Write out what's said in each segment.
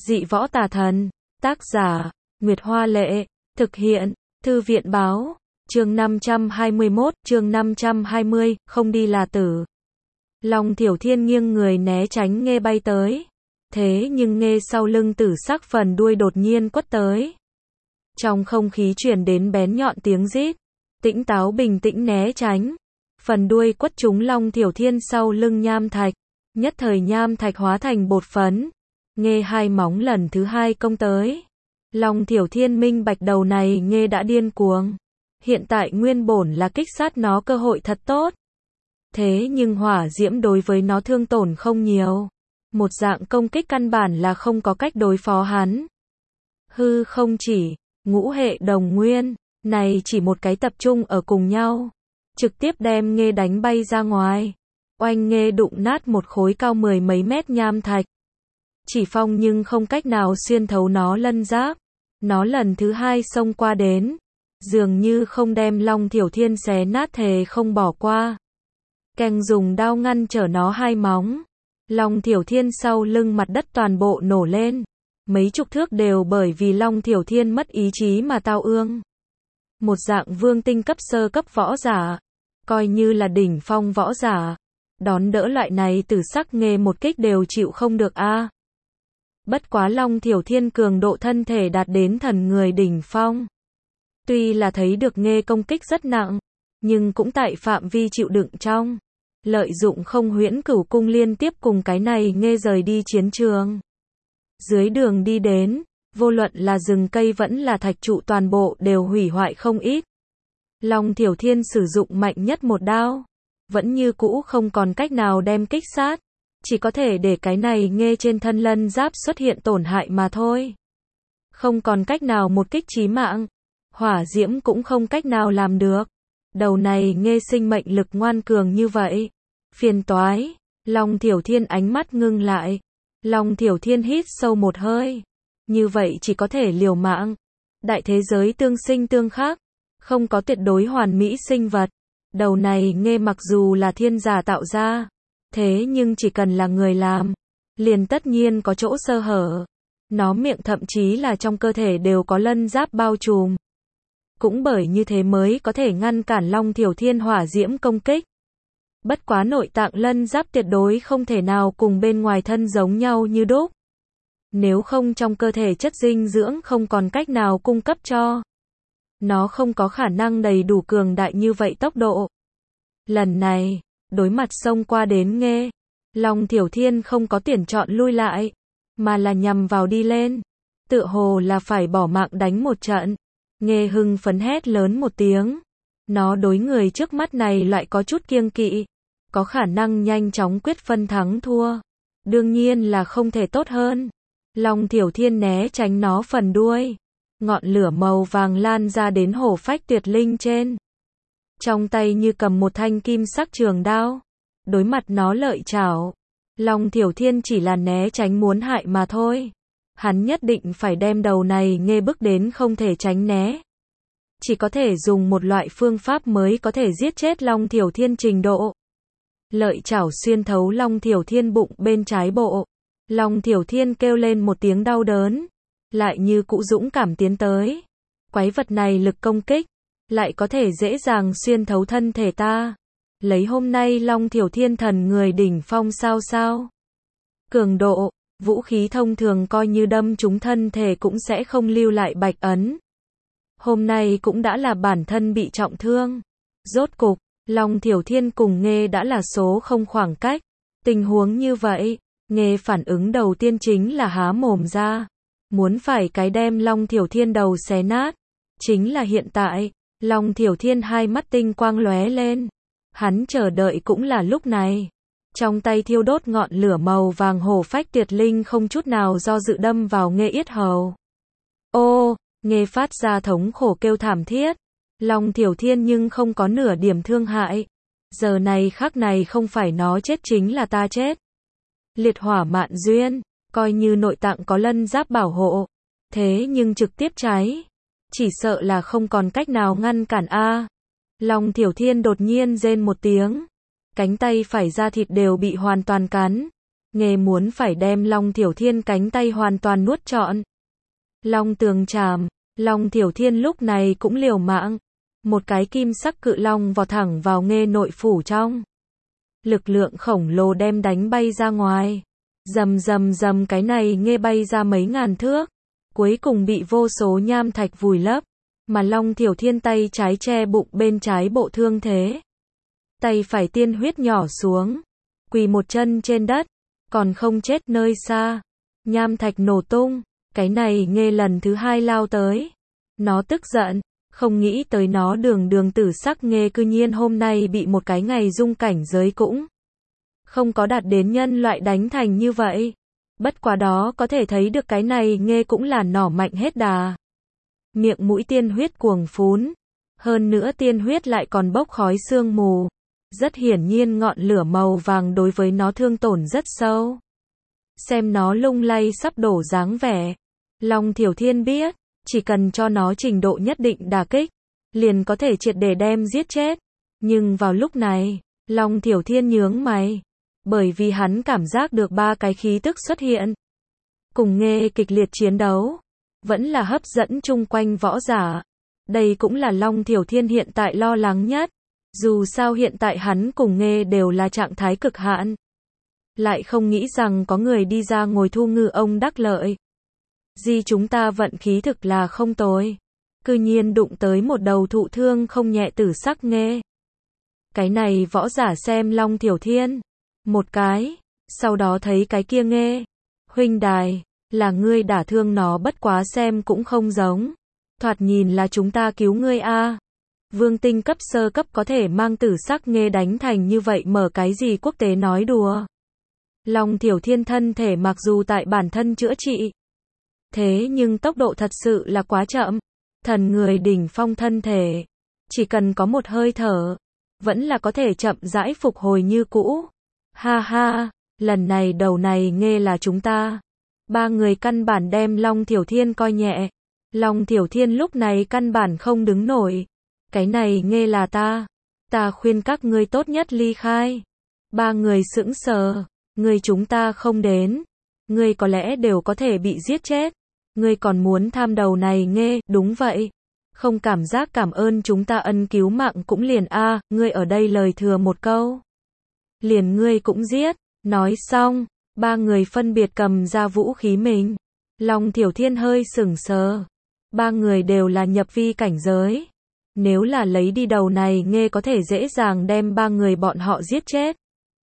Dị võ tà thần. Tác giả, Nguyệt Hoa Lệ. Thực hiện, Thư viện Báo. Chương 521, chương 520, không đi là tử. Long Thiểu Thiên nghiêng người né tránh Nghê bay tới. Thế nhưng Nghê sau lưng tử sắc phần đuôi đột nhiên quất tới. Trong không khí truyền đến bén nhọn tiếng rít. Tĩnh táo bình tĩnh né tránh. Phần đuôi quất trúng Long Thiểu Thiên sau lưng nham thạch. Nhất thời nham thạch hóa thành bột phấn. Nghê hai móng lần thứ hai công tới. Long Thiểu Thiên minh bạch đầu này Nghê đã điên cuồng. Hiện tại nguyên bổn là kích sát nó cơ hội thật tốt. Thế nhưng hỏa diễm đối với nó thương tổn không nhiều. Một dạng công kích căn bản là không có cách đối phó hắn. Hư không chỉ, ngũ hệ đồng nguyên, này chỉ một cái tập trung ở cùng nhau. Trực tiếp đem Nghê đánh bay ra ngoài. Oanh, Nghê đụng nát một khối cao 10 mấy mét nham thạch. Chỉ phong nhưng không cách nào xuyên thấu nó lân giáp. Nó lần thứ hai xông qua đến. Dường như không đem Long Thiểu Thiên xé nát thề không bỏ qua. Keng dùng đao ngăn trở nó hai móng. Long Thiểu Thiên sau lưng mặt đất toàn bộ nổ lên. Mấy chục thước đều bởi vì Long Thiểu Thiên mất ý chí mà tao ương. Một dạng vương tinh cấp sơ cấp võ giả. Coi như là đỉnh phong võ giả. Đón đỡ loại này tử sắc Nghê một kích đều chịu không được a. Bất quá Long Thiểu Thiên cường độ thân thể đạt đến thần người đỉnh phong. Tuy là thấy được Nghê công kích rất nặng, nhưng cũng tại phạm vi chịu đựng trong. Lợi dụng không huyễn cửu cung liên tiếp cùng cái này Nghê rời đi chiến trường. Dưới đường đi đến, vô luận là rừng cây vẫn là thạch trụ toàn bộ đều hủy hoại không ít. Long Thiểu Thiên sử dụng mạnh nhất một đao. Vẫn như cũ không còn cách nào đem kích sát. Chỉ có thể để cái này Nghê trên thân lân giáp xuất hiện tổn hại mà thôi. Không còn cách nào một kích chí mạng. Hỏa diễm cũng không cách nào làm được. Đầu này Nghê sinh mệnh lực ngoan cường như vậy. Phiền toái. Long Thiểu Thiên ánh mắt ngưng lại. Long Thiểu Thiên hít sâu một hơi. Như vậy chỉ có thể liều mạng. Đại thế giới tương sinh tương khắc. Không có tuyệt đối hoàn mỹ sinh vật. Đầu này Nghê mặc dù là thiên giả tạo ra. Thế nhưng chỉ cần là người làm. Liền tất nhiên có chỗ sơ hở. Nó miệng thậm chí là trong cơ thể đều có lân giáp bao trùm. Cũng bởi như thế mới có thể ngăn cản Long Thiểu Thiên hỏa diễm công kích. Bất quá nội tạng lân giáp tuyệt đối không thể nào cùng bên ngoài thân giống nhau như đúc. Nếu không trong cơ thể chất dinh dưỡng không còn cách nào cung cấp cho. Nó không có khả năng đầy đủ cường đại như vậy tốc độ. Lần này, đối mặt xông qua đến Nghê, Long Thiểu Thiên không có tuyển chọn lui lại, mà là nhằm vào đi lên. Tựa hồ là phải bỏ mạng đánh một trận. Nghê hưng phấn hét lớn một tiếng. Nó đối người trước mắt này lại có chút kiêng kỵ. Có khả năng nhanh chóng quyết phân thắng thua. Đương nhiên là không thể tốt hơn. Long Thiểu Thiên né tránh nó phần đuôi. Ngọn lửa màu vàng lan ra đến hổ phách tuyệt linh trên. Trong tay như cầm một thanh kim sắc trường đao. Đối mặt nó lợi chảo. Long Thiểu Thiên chỉ là né tránh muốn hại mà thôi. Hắn nhất định phải đem đầu này Nghê bức đến không thể tránh né. Chỉ có thể dùng một loại phương pháp mới có thể giết chết Long Thiểu Thiên trình độ. Lợi chảo xuyên thấu Long Thiểu Thiên bụng bên trái bộ. Long Thiểu Thiên kêu lên một tiếng đau đớn. Lại như cũ dũng cảm tiến tới. Quái vật này lực công kích. Lại có thể dễ dàng xuyên thấu thân thể ta. Lấy hôm nay Long Thiểu Thiên thần người đỉnh phong sao. Cường độ, vũ khí thông thường coi như đâm trúng thân thể cũng sẽ không lưu lại bạch ấn. Hôm nay cũng đã là bản thân bị trọng thương. Rốt cục, Long Thiểu Thiên cùng Nghê đã là số không khoảng cách. Tình huống như vậy, Nghê phản ứng đầu tiên chính là há mồm ra. Muốn phải cái đem Long Thiểu Thiên đầu xé nát. Chính là hiện tại, Long Thiểu Thiên hai mắt tinh quang lóe lên. Hắn chờ đợi cũng là lúc này. Trong tay thiêu đốt ngọn lửa màu vàng hổ phách tuyệt linh không chút nào do dự đâm vào Nghê yết hầu. Ô, Nghê phát ra thống khổ kêu thảm thiết. Long Thiểu Thiên nhưng không có nửa điểm thương hại. Giờ này khắc này không phải nó chết chính là ta chết. Liệt hỏa mạn duyên, coi như nội tạng có lân giáp bảo hộ. Thế nhưng trực tiếp cháy. Chỉ sợ là không còn cách nào ngăn cản a. Long Thiểu Thiên đột nhiên rên một tiếng. Cánh tay phải da thịt đều bị hoàn toàn cắn. Nghê muốn phải đem Long Thiểu Thiên cánh tay hoàn toàn nuốt trọn. Long tường trảm, Long Thiểu Thiên lúc này cũng liều mạng. Một cái kim sắc cự long vọt thẳng vào Nghê nội phủ trong. Lực lượng khổng lồ đem đánh bay ra ngoài. Rầm rầm rầm, cái này Nghê bay ra mấy ngàn thước. Cuối cùng bị vô số nham thạch vùi lấp. Mà Long Thiểu Thiên tay trái che bụng bên trái bộ thương thế. Tay phải tiên huyết nhỏ xuống. Quỳ một chân trên đất. Còn không chết. Nơi xa. Nham thạch nổ tung. Cái này Nghê lần thứ hai lao tới. Nó tức giận. Không nghĩ tới nó đường tử sắc Nghê cư nhiên hôm nay bị một cái ngày dung cảnh giới cũng không có đạt đến nhân loại đánh thành như vậy. Bất quá đó có thể thấy được cái này Nghê cũng là nỏ mạnh hết đà. Miệng mũi tiên huyết cuồng phún. Hơn nữa tiên huyết lại còn bốc khói sương mù. Rất hiển nhiên ngọn lửa màu vàng đối với nó thương tổn rất sâu. Xem nó lung lay sắp đổ dáng vẻ. Long Thiểu Thiên biết, chỉ cần cho nó trình độ nhất định đả kích, liền có thể triệt để đem giết chết. Nhưng vào lúc này, Long Thiểu Thiên nhướng mày. Bởi vì hắn cảm giác được ba cái khí tức xuất hiện. Cùng Nghê kịch liệt chiến đấu. Vẫn là hấp dẫn chung quanh võ giả. Đây cũng là Long Thiểu Thiên hiện tại lo lắng nhất. Dù sao hiện tại hắn cùng Nghê đều là trạng thái cực hạn. Lại không nghĩ rằng có người đi ra ngồi thu ngư ông đắc lợi. Di chúng ta vận khí thực là không tồi. Cư nhiên đụng tới một đầu thụ thương không nhẹ tử sắc Nghê. Cái này võ giả xem Long Thiểu Thiên. Một cái. Sau đó thấy cái kia Nghê. Huynh đài, là ngươi đả thương nó, bất quá xem cũng không giống. Thoạt nhìn là chúng ta cứu ngươi a. Vương tinh cấp sơ cấp có thể mang tử sắc Nghê đánh thành như vậy, mở cái gì quốc tế nói đùa. Long Thiểu Thiên thân thể mặc dù tại bản thân chữa trị. Thế nhưng tốc độ thật sự là quá chậm. Thần người đỉnh phong thân thể. Chỉ cần có một hơi thở. Vẫn là có thể chậm rãi phục hồi như cũ. Ha ha, lần này đầu này Nghê là chúng ta. Ba người căn bản đem Long Thiểu Thiên coi nhẹ. Long Thiểu Thiên lúc này căn bản không đứng nổi. Cái này Nghê là ta. Ta khuyên các ngươi tốt nhất ly khai. Ba người sững sờ. Ngươi chúng ta không đến. Ngươi có lẽ đều có thể bị giết chết. Ngươi còn muốn tham đầu này Nghê, đúng vậy. Không cảm giác cảm ơn chúng ta ân cứu mạng cũng liền a, ngươi ở đây lời thừa một câu. Liền ngươi cũng giết. Nói xong, ba người phân biệt cầm ra vũ khí mình. Long Thiểu Thiên hơi sững sờ. Ba người đều là nhập vi cảnh giới. Nếu là lấy đi đầu này Nghê có thể dễ dàng đem ba người bọn họ giết chết.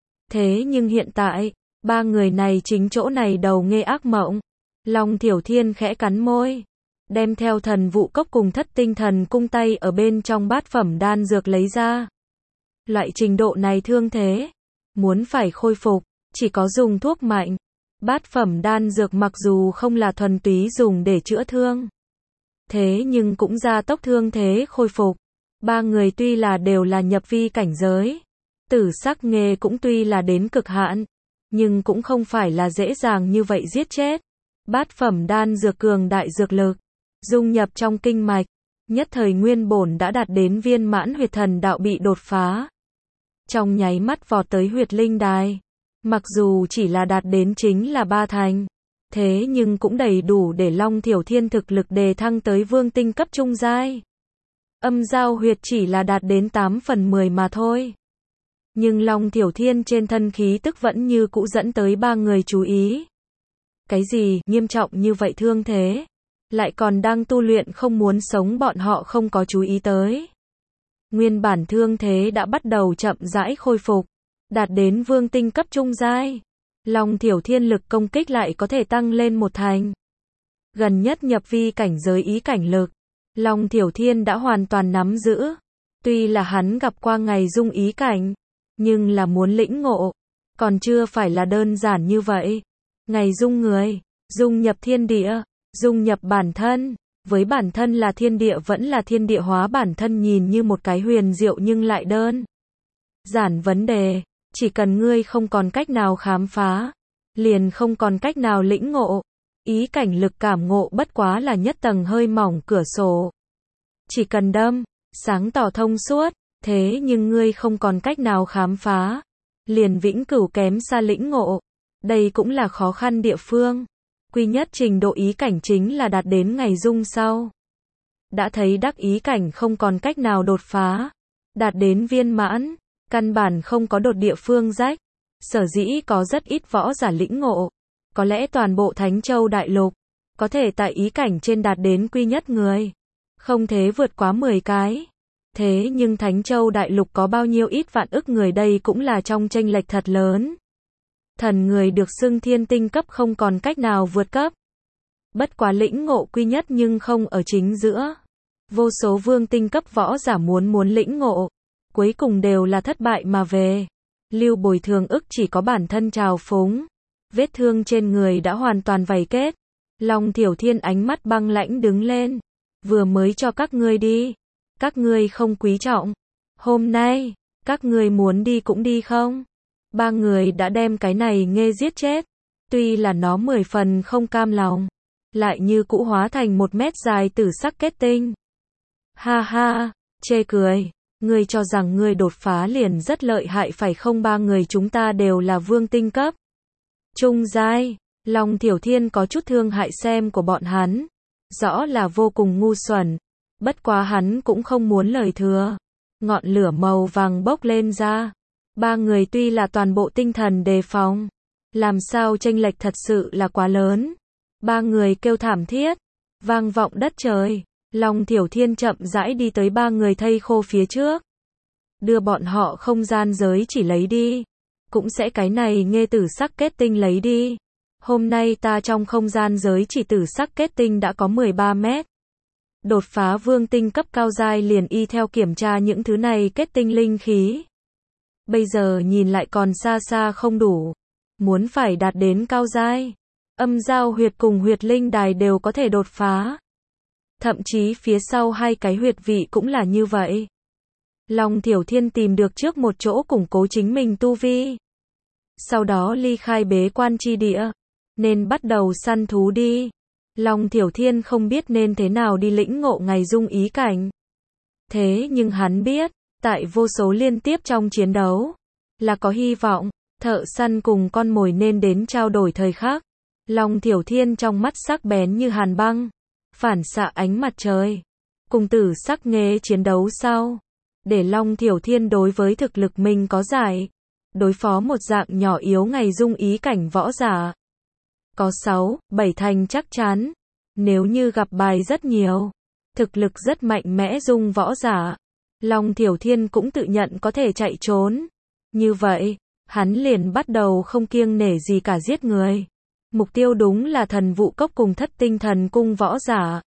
Thế nhưng hiện tại, ba người này chính chỗ này đầu Nghê ác mộng. Long Thiểu Thiên khẽ cắn môi. Đem theo thần vụ cốc cùng thất tinh thần cung tay ở bên trong bát phẩm đan dược lấy ra. Loại trình độ này thương thế. Muốn phải khôi phục, chỉ có dùng thuốc mạnh. Bát phẩm đan dược mặc dù không là thuần túy dùng để chữa thương. Thế nhưng cũng gia tốc thương thế khôi phục. Ba người tuy là đều là nhập vi cảnh giới. Tử sắc Nghê cũng tuy là đến cực hạn. Nhưng cũng không phải là dễ dàng như vậy giết chết. Bát phẩm đan dược cường đại dược lực. Dung nhập trong kinh mạch. Nhất thời nguyên bổn đã đạt đến viên mãn huyệt thần đạo bị đột phá. Trong nháy mắt vọt tới huyệt linh đài. Mặc dù chỉ là đạt đến chính là 3 thành. Thế nhưng cũng đầy đủ để Long Thiểu Thiên thực lực đề thăng tới vương tinh cấp trung giai. Âm giao huyệt chỉ là đạt đến 8/10 mà thôi. Nhưng Long Thiểu Thiên trên thân khí tức vẫn như cũ dẫn tới ba người chú ý. Cái gì nghiêm trọng như vậy thương thế? Lại còn đang tu luyện không muốn sống, bọn họ không có chú ý tới. Nguyên bản thương thế đã bắt đầu chậm rãi khôi phục. Đạt đến vương tinh cấp trung giai. Long Thiểu Thiên lực công kích lại có thể tăng lên 1 thành. Gần nhất nhập vi cảnh giới ý cảnh lực. Long Thiểu Thiên đã hoàn toàn nắm giữ. Tuy là hắn gặp qua ngày dung ý cảnh. Nhưng là muốn lĩnh ngộ. Còn chưa phải là đơn giản như vậy. Ngày dung người. Dung nhập thiên địa. Dung nhập bản thân. Với bản thân là thiên địa vẫn là thiên địa hóa bản thân, nhìn như một cái huyền diệu nhưng lại đơn giản vấn đề. Chỉ cần ngươi không còn cách nào khám phá. Liền không còn cách nào lĩnh ngộ. Ý cảnh lực cảm ngộ bất quá là nhất tầng hơi mỏng cửa sổ. Chỉ cần đâm. Sáng tỏ thông suốt. Thế nhưng ngươi không còn cách nào khám phá. Liền vĩnh cửu kém xa lĩnh ngộ. Đây cũng là khó khăn địa phương. Quy nhất trình độ ý cảnh chính là đạt đến ngày dung sau. Đã thấy đắc ý cảnh không còn cách nào đột phá. Đạt đến viên mãn, căn bản không có đột địa phương rách. Sở dĩ có rất ít võ giả lĩnh ngộ. Có lẽ toàn bộ Thánh Châu Đại Lục, có thể tại ý cảnh trên đạt đến quy nhất người. Không thế vượt quá 10 cái. Thế nhưng Thánh Châu Đại Lục có bao nhiêu ít vạn ức người đây cũng là trong chênh lệch thật lớn. Thần người được xưng thiên tinh cấp không còn cách nào vượt cấp. Bất quá lĩnh ngộ quy nhất nhưng không ở chính giữa. Vô số vương tinh cấp võ giả muốn lĩnh ngộ. Cuối cùng đều là thất bại mà về. Lưu Bồi Thường ức chỉ có bản thân trào phúng. Vết thương trên người đã hoàn toàn vảy kết. Long Thiểu Thiên ánh mắt băng lãnh đứng lên. Vừa mới cho các ngươi đi. Các ngươi không quý trọng. Hôm nay, các ngươi muốn đi cũng đi không? Ba người đã đem cái này nghê giết chết. Tuy là nó 10 phần không cam lòng. Lại như cũ hóa thành 1 mét dài tử sắc kết tinh. Ha ha, chê cười. Ngươi cho rằng ngươi đột phá liền rất lợi hại phải không? Ba người chúng ta đều là vương tinh cấp. Trung giai, Long Thiểu Thiên có chút thương hại xem của bọn hắn. Rõ là vô cùng ngu xuẩn. Bất quá hắn cũng không muốn lời thừa. Ngọn lửa màu vàng bốc lên ra. Ba người tuy là toàn bộ tinh thần đề phòng. Làm sao chênh lệch thật sự là quá lớn. Ba người kêu thảm thiết. Vang vọng đất trời. Long Thiểu Thiên chậm rãi đi tới ba người thây khô phía trước. Đưa bọn họ không gian giới chỉ lấy đi. Cũng sẽ cái này nghê tử sắc kết tinh lấy đi. Hôm nay ta trong không gian giới chỉ tử sắc kết tinh đã có 13 mét. Đột phá vương tinh cấp cao giai liền y theo kiểm tra những thứ này kết tinh linh khí. Bây giờ nhìn lại còn xa xa không đủ. Muốn phải đạt đến cao giai. Âm giao huyệt cùng huyệt linh đài đều có thể đột phá. Thậm chí phía sau 2 cái huyệt vị cũng là như vậy. Long Thiểu Thiên tìm được trước một chỗ củng cố chính mình tu vi. Sau đó ly khai bế quan chi địa. Nên bắt đầu săn thú đi. Long Thiểu Thiên không biết nên thế nào đi lĩnh ngộ ngày dung ý cảnh. Thế nhưng hắn biết, tại vô số liên tiếp trong chiến đấu, là có hy vọng, thợ săn cùng con mồi nên đến trao đổi thời khắc. Long Thiểu Thiên trong mắt sắc bén như hàn băng, phản xạ ánh mặt trời. Cùng tử sắc nghê chiến đấu sau. Để Long Thiểu Thiên đối với thực lực mình có giải. Đối phó một dạng nhỏ yếu ngày dung ý cảnh võ giả. Có 6, 7 thành chắc chắn. Nếu như gặp bài rất nhiều, thực lực rất mạnh mẽ dung võ giả, Long Thiểu Thiên cũng tự nhận có thể chạy trốn. Như vậy, hắn liền bắt đầu không kiêng nể gì cả giết người. Mục tiêu đúng là Thần Vụ Cốc cùng Thất Tinh Thần Cung võ giả.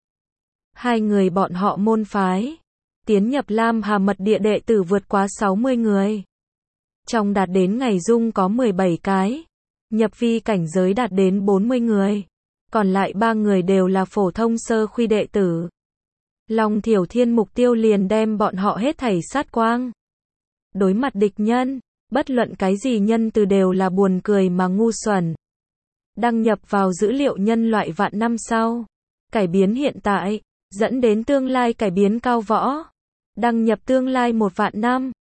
2 người bọn họ môn phái. Tiến nhập Lam Hà Mật Địa đệ tử vượt quá 60 người. Trong đạt đến ngày dung có 17 cái. Nhập vi cảnh giới đạt đến 40 người. Còn lại 3 người đều là phổ thông sơ khuy đệ tử. Long Thiểu Thiên mục tiêu liền đem bọn họ hết thảy sát quang. Đối mặt địch nhân, bất luận cái gì nhân từ đều là buồn cười mà ngu xuẩn. Đăng nhập vào dữ liệu nhân loại vạn năm sau. Cải biến hiện tại, dẫn đến tương lai cải biến cao võ. Đăng nhập tương lai 1 vạn năm.